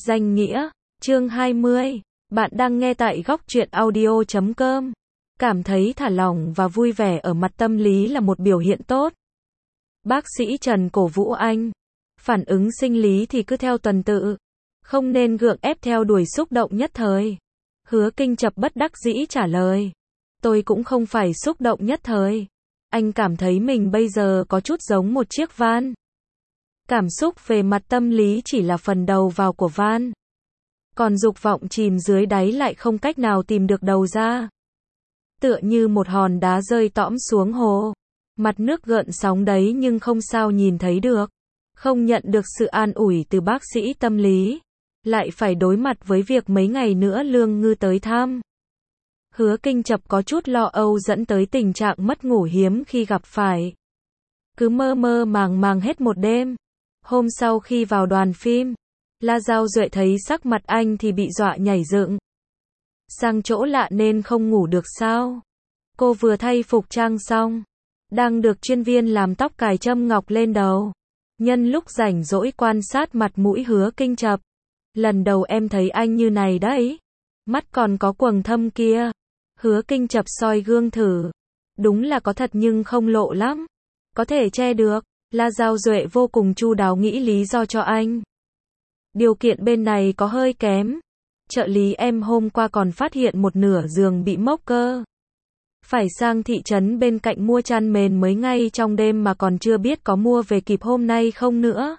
Danh nghĩa, chương 20. Bạn đang nghe tại góc truyện audio.com. Cảm thấy thả lỏng và vui vẻ ở mặt tâm lý là một biểu hiện tốt. Bác sĩ Trần cổ vũ anh. Phản ứng sinh lý thì cứ theo tuần tự. Không nên gượng ép theo đuổi xúc động nhất thời. Hứa Kinh Chập bất đắc dĩ trả lời. Tôi cũng không phải xúc động nhất thời. Anh cảm thấy mình bây giờ có chút giống một chiếc van. Cảm xúc về mặt tâm lý chỉ là phần đầu vào của van. Còn dục vọng chìm dưới đáy lại không cách nào tìm được đầu ra. Tựa như một hòn đá rơi tõm xuống hồ. Mặt nước gợn sóng đấy nhưng không sao nhìn thấy được. Không nhận được sự an ủi từ bác sĩ tâm lý. Lại phải đối mặt với việc mấy ngày nữa Lương Ngư tới thăm. Hứa Kinh Chập có chút lo âu dẫn tới tình trạng mất ngủ hiếm khi gặp phải. Cứ mơ mơ màng màng hết một đêm. Hôm sau khi vào đoàn phim, La Giao Duệ thấy sắc mặt anh thì bị dọa nhảy dựng. Sang chỗ lạ nên không ngủ được sao? Cô vừa thay phục trang xong, đang được chuyên viên làm tóc cài châm ngọc lên đầu. Nhân lúc rảnh rỗi quan sát mặt mũi Hứa Kinh Chập. Lần đầu em thấy anh như này đấy. Mắt còn có quầng thâm kia. Hứa Kinh Chập soi gương thử. Đúng là có thật nhưng không lộ lắm. Có thể che được. La Giao Duệ vô cùng chu đáo nghĩ lý do cho anh. Điều kiện bên này có hơi kém. Trợ lý em hôm qua còn phát hiện một nửa giường bị mốc cơ. Phải sang thị trấn bên cạnh mua chăn mền mới ngay trong đêm mà còn chưa biết có mua về kịp hôm nay không nữa.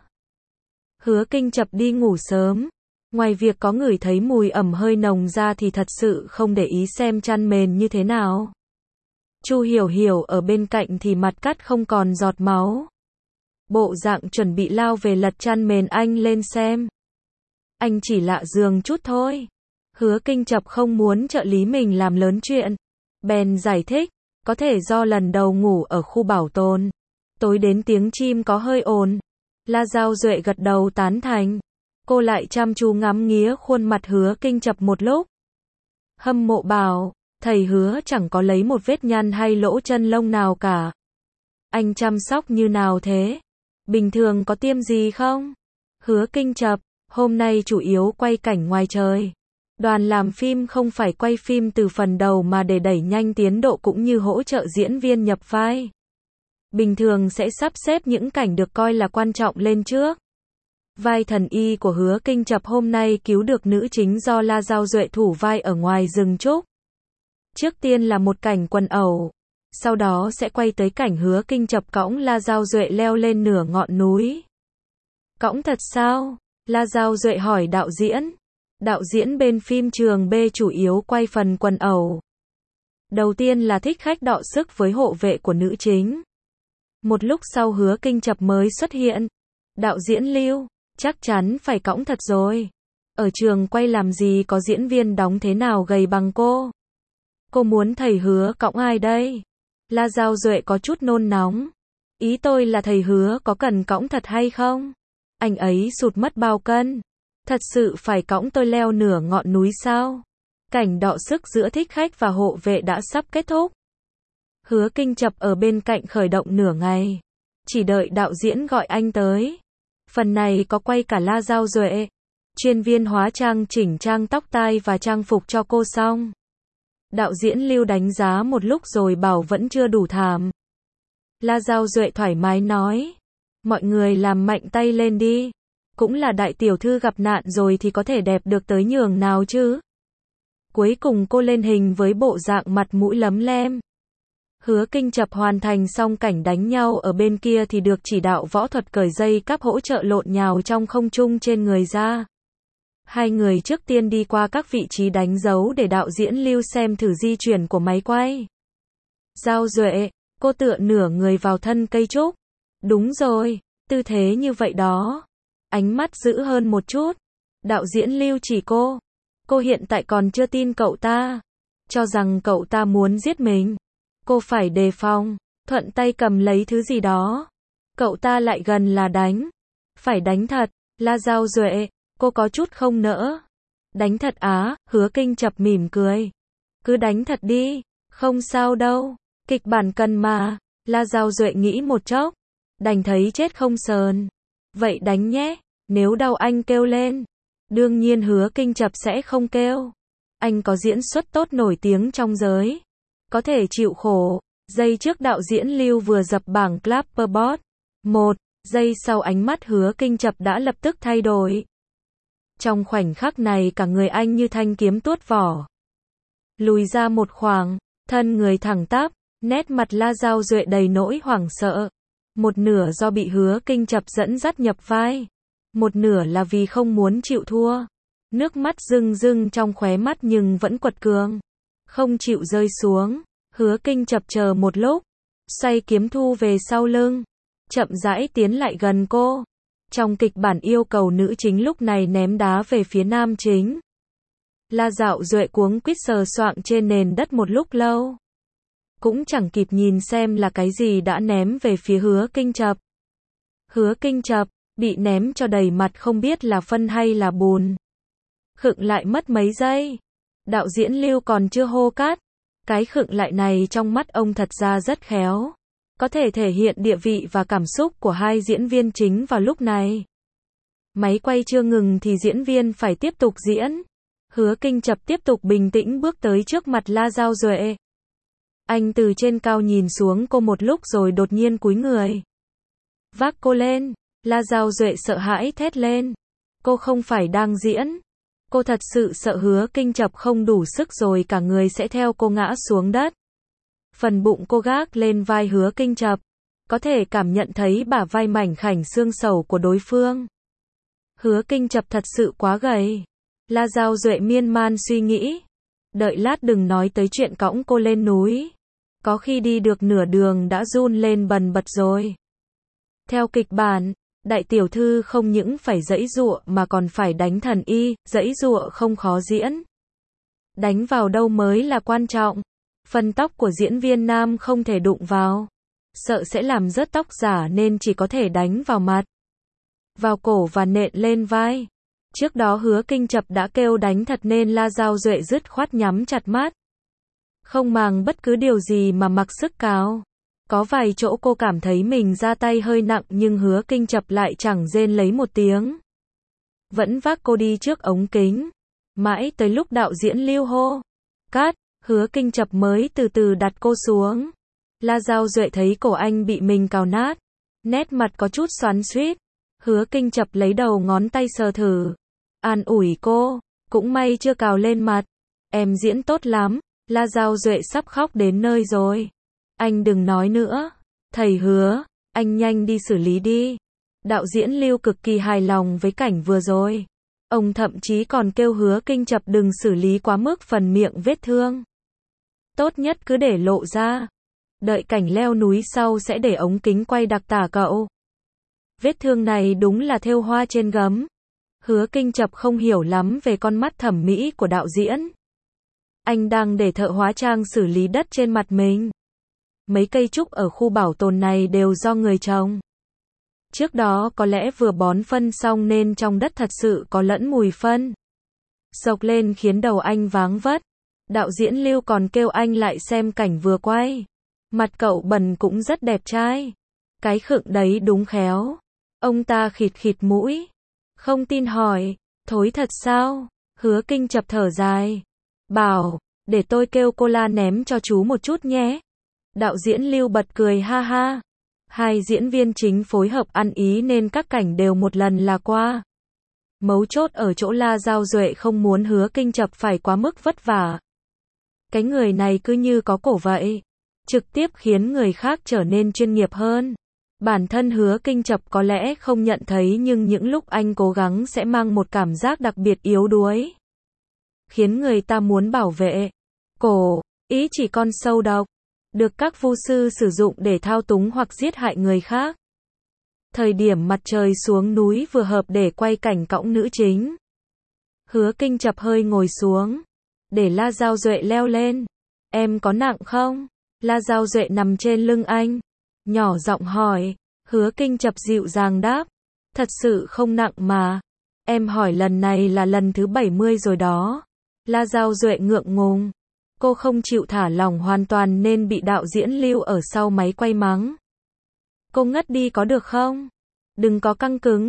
Hứa Kinh Chập đi ngủ sớm. Ngoài việc có ngửi thấy mùi ẩm hơi nồng ra thì thật sự không để ý xem chăn mền như thế nào. Chu Hiểu Hiểu ở bên cạnh thì mặt cắt không còn giọt máu. Bộ dạng chuẩn bị lao về lật chăn mền anh lên xem. Anh chỉ lạ giường chút thôi. Hứa Kinh Chập không muốn trợ lý mình làm lớn chuyện. Bèn giải thích, có thể do lần đầu ngủ ở khu bảo tồn. Tối đến tiếng chim có hơi ồn. La Giao Duệ gật đầu tán thành. Cô lại chăm chú ngắm nghía khuôn mặt Hứa Kinh Chập một lúc. Hâm mộ bảo, thầy Hứa chẳng có lấy một vết nhăn hay lỗ chân lông nào cả. Anh chăm sóc như nào thế? Bình thường có tiêm gì không? Hứa Kinh Chập, hôm nay chủ yếu quay cảnh ngoài trời. Đoàn làm phim không phải quay phim từ phần đầu mà để đẩy nhanh tiến độ cũng như hỗ trợ diễn viên nhập vai. Bình thường sẽ sắp xếp những cảnh được coi là quan trọng lên trước. Vai thần y của Hứa Kinh Chập hôm nay cứu được nữ chính do La Giao Duệ thủ vai ở ngoài rừng trúc. Trước tiên là một cảnh quần ẩu. Sau đó sẽ quay tới cảnh Hứa Kinh Chập cõng La Giao Duệ leo lên nửa ngọn núi. Cõng thật sao? La Giao Duệ hỏi đạo diễn. Đạo diễn bên phim trường B chủ yếu quay phần quần ẩu. Đầu tiên là thích khách đọ sức với hộ vệ của nữ chính. Một lúc sau Hứa Kinh Chập mới xuất hiện. Đạo diễn Lưu, chắc chắn phải cõng thật rồi. Ở trường quay làm gì có diễn viên đóng thế nào gầy bằng cô. Cô muốn thầy Hứa cõng ai đây? La Giao Duệ có chút nôn nóng. Ý tôi là thầy Hứa có cần cõng thật hay không? Anh ấy sụt mất bao cân. Thật sự phải cõng tôi leo nửa ngọn núi sao? Cảnh đọ sức giữa thích khách và hộ vệ đã sắp kết thúc. Hứa Kinh Chập ở bên cạnh khởi động nửa ngày. Chỉ đợi đạo diễn gọi anh tới. Phần này có quay cả La Giao Duệ. Chuyên viên hóa trang chỉnh trang tóc tai và trang phục cho cô xong. Đạo diễn Lưu đánh giá một lúc rồi bảo vẫn chưa đủ thảm. La Giao Duệ thoải mái nói. Mọi người làm mạnh tay lên đi. Cũng là đại tiểu thư gặp nạn rồi thì có thể đẹp được tới nhường nào chứ. Cuối cùng cô lên hình với bộ dạng mặt mũi lấm lem. Hứa Kinh Chập hoàn thành xong cảnh đánh nhau ở bên kia thì được chỉ đạo võ thuật cởi dây cáp hỗ trợ lộn nhào trong không trung trên người ra. Hai người trước tiên đi qua các vị trí đánh dấu để đạo diễn Lưu xem thử di chuyển của máy quay. Giao Duệ, cô tựa nửa người vào thân cây trúc. Đúng rồi, tư thế như vậy đó. Ánh mắt dữ hơn một chút. Đạo diễn Lưu chỉ cô. Cô hiện tại còn chưa tin cậu ta. Cho rằng cậu ta muốn giết mình. Cô phải đề phòng. Thuận tay cầm lấy thứ gì đó. Cậu ta lại gần là đánh. Phải đánh thật. La Giao Duệ, cô có chút không nỡ. Đánh thật á? Hứa Kinh Chập mỉm cười. Cứ đánh thật đi. Không sao đâu. Kịch bản cần mà. La Giao Duệ nghĩ một chốc. Đành thấy chết không sờn. Vậy đánh nhé. Nếu đau anh kêu lên. Đương nhiên Hứa Kinh Chập sẽ không kêu. Anh có diễn xuất tốt nổi tiếng trong giới. Có thể chịu khổ. Giây trước đạo diễn Lưu vừa dập bảng Clapperboard. 1 giây sau ánh mắt Hứa Kinh Chập đã lập tức thay đổi. Trong khoảnh khắc này cả người anh như thanh kiếm tuốt vỏ. Lùi ra một khoảng, thân người thẳng tắp, nét mặt La Dao Duệ đầy nỗi hoảng sợ. Một nửa do bị Hứa Kinh Chập dẫn dắt nhập vai. Một nửa là vì không muốn chịu thua. Nước mắt rưng rưng trong khóe mắt nhưng vẫn quật cường. Không chịu rơi xuống. Hứa Kinh Chập chờ một lúc. Xoay kiếm thu về sau lưng. Chậm rãi tiến lại gần cô. Trong kịch bản yêu cầu nữ chính lúc này ném đá về phía nam chính. La Dao Duệ cuống quýt sờ soạng trên nền đất một lúc lâu. Cũng chẳng kịp nhìn xem là cái gì đã ném về phía Hứa Kinh Chập. Hứa Kinh Chập bị ném cho đầy mặt không biết là phân hay là bùn. Khựng lại mất mấy giây. Đạo diễn Lưu còn chưa hô cắt. Cái khựng lại này trong mắt ông thật ra rất khéo. Có thể thể hiện địa vị và cảm xúc của hai diễn viên chính vào lúc này. Máy quay chưa ngừng thì diễn viên phải tiếp tục diễn. Hứa Kinh Chập tiếp tục bình tĩnh bước tới trước mặt La Dao Duệ. Anh từ trên cao nhìn xuống cô một lúc rồi đột nhiên cúi người. Vác cô lên. La Dao Duệ sợ hãi thét lên. Cô không phải đang diễn. Cô thật sự sợ Hứa Kinh Chập không đủ sức rồi cả người sẽ theo cô ngã xuống đất. Phần bụng cô gác lên vai Hứa Kinh Chập. Có thể cảm nhận thấy bả vai mảnh khảnh xương sầu của đối phương. Hứa Kinh Chập thật sự quá gầy. La Dao Duệ miên man suy nghĩ. Đợi lát đừng nói tới chuyện cõng cô lên núi. Có khi đi được nửa đường đã run lên bần bật rồi. Theo kịch bản, đại tiểu thư không những phải giãy giụa mà còn phải đánh thần y, giãy giụa không khó diễn. Đánh vào đâu mới là quan trọng. Phần tóc của diễn viên nam không thể đụng vào. Sợ sẽ làm rớt tóc giả nên chỉ có thể đánh vào mặt, vào cổ và nện lên vai. Trước đó Hứa Kinh Chập đã kêu đánh thật nên La Dao Duệ dứt khoát nhắm chặt mắt. Không màng bất cứ điều gì mà mặc sức cào. Có vài chỗ cô cảm thấy mình ra tay hơi nặng nhưng Hứa Kinh Chập lại chẳng rên lấy một tiếng. Vẫn vác cô đi trước ống kính. Mãi tới lúc đạo diễn Lưu hô cắt, Hứa Kinh Chập mới từ từ đặt cô xuống. La Dao Duệ thấy cổ anh bị mình cào nát. Nét mặt có chút xoắn xuýt. Hứa Kinh Chập lấy đầu ngón tay sờ thử. An ủi cô. Cũng may chưa cào lên mặt. Em diễn tốt lắm. La Dao Duệ sắp khóc đến nơi rồi. Anh đừng nói nữa. Thầy Hứa, anh nhanh đi xử lý đi. Đạo diễn Lưu cực kỳ hài lòng với cảnh vừa rồi. Ông thậm chí còn kêu Hứa Kinh Chập đừng xử lý quá mức phần miệng vết thương. Tốt nhất cứ để lộ ra. Đợi cảnh leo núi sau sẽ để ống kính quay đặc tả cậu. Vết thương này đúng là thêu hoa trên gấm. Hứa Kinh Chập không hiểu lắm về con mắt thẩm mỹ của đạo diễn. Anh đang để thợ hóa trang xử lý đất trên mặt mình. Mấy cây trúc ở khu bảo tồn này đều do người trồng. Trước đó có lẽ vừa bón phân xong nên trong đất thật sự có lẫn mùi phân. Sộc lên khiến đầu anh váng vất. Đạo diễn Lưu còn kêu anh lại xem cảnh vừa quay. Mặt cậu bần cũng rất đẹp trai. Cái khựng đấy đúng khéo. Ông ta khịt khịt mũi. Không tin hỏi. Thối thật sao? Hứa Kinh Chập thở dài. Bảo, để tôi kêu cô La ném cho chú một chút nhé. Đạo diễn Lưu bật cười ha ha. Hai diễn viên chính phối hợp ăn ý nên các cảnh đều một lần là qua. Mấu chốt ở chỗ La Dao Duệ không muốn Hứa Kinh Chập phải quá mức vất vả. Cái người này cứ như có cổ vậy. Trực tiếp khiến người khác trở nên chuyên nghiệp hơn. Bản thân Hứa Kinh Chập có lẽ không nhận thấy nhưng những lúc anh cố gắng sẽ mang một cảm giác đặc biệt yếu đuối. Khiến người ta muốn bảo vệ. Cổ, ý chỉ con sâu độc. Được các vu sư sử dụng để thao túng hoặc giết hại người khác. Thời điểm mặt trời xuống núi vừa hợp để quay cảnh cõng nữ chính. Hứa Kinh Chập hơi ngồi xuống. Để La Dao Duệ leo lên. Em có nặng không? La Dao Duệ nằm trên lưng anh. Nhỏ giọng hỏi. Hứa Kinh Chập dịu dàng đáp. Thật sự không nặng mà. Em hỏi lần này là lần thứ 70 rồi đó. La Dao Duệ ngượng ngùng. Cô không chịu thả lỏng hoàn toàn nên bị đạo diễn Lưu ở sau máy quay mắng. Cô ngất đi có được không? Đừng có căng cứng.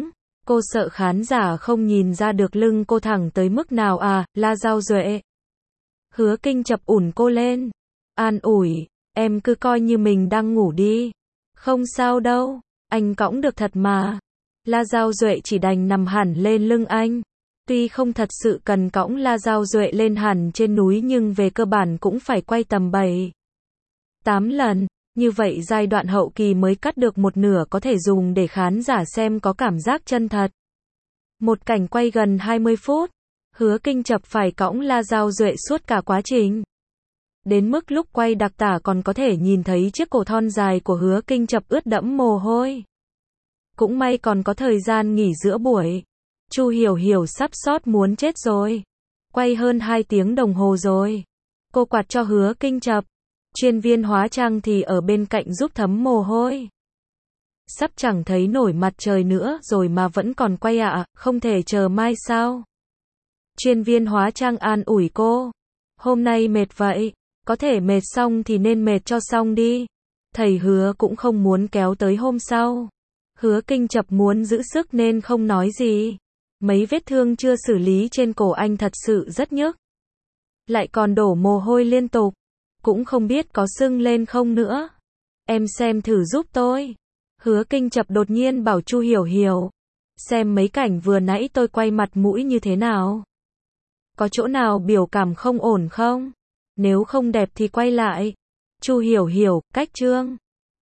Cô sợ khán giả không nhìn ra được lưng cô thẳng tới mức nào à, La Giao Duệ. Hứa Kinh chập ủn cô lên. An ủi, em cứ coi như mình đang ngủ đi. Không sao đâu, anh cõng được thật mà. La Giao Duệ chỉ đành nằm hẳn lên lưng anh. Tuy không thật sự cần cõng La Giao Duệ lên hẳn trên núi nhưng về cơ bản cũng phải quay tầm 7-8 lần. Như vậy giai đoạn hậu kỳ mới cắt được một nửa có thể dùng để khán giả xem có cảm giác chân thật. Một cảnh quay gần 20 phút. Hứa Kinh chập phải cõng La Giao Duệ suốt cả quá trình. Đến mức lúc quay đặc tả còn có thể nhìn thấy chiếc cổ thon dài của Hứa Kinh chập ướt đẫm mồ hôi. Cũng may còn có thời gian nghỉ giữa buổi. Chu Hiểu Hiểu sắp sót muốn chết rồi. Quay hơn 2 tiếng đồng hồ rồi. Cô quạt cho Hứa Kinh chập. Chuyên viên hóa trang thì ở bên cạnh giúp thấm mồ hôi. Sắp chẳng thấy nổi mặt trời nữa rồi mà vẫn còn quay ạ, không thể chờ mai sao? Chuyên viên hóa trang an ủi cô. Hôm nay mệt vậy, có thể mệt xong thì nên mệt cho xong đi. Thầy Hứa cũng không muốn kéo tới hôm sau. Hứa Kinh chập muốn giữ sức nên không nói gì. Mấy vết thương chưa xử lý trên cổ anh thật sự rất nhức. Lại còn đổ mồ hôi liên tục. Cũng không biết có sưng lên không nữa. Em xem thử giúp tôi. Hứa Kinh chập đột nhiên bảo Chu Hiểu Hiểu. Xem mấy cảnh vừa nãy tôi quay mặt mũi như thế nào. Có chỗ nào biểu cảm không ổn không? Nếu không đẹp thì quay lại. Chu Hiểu Hiểu, cách trương.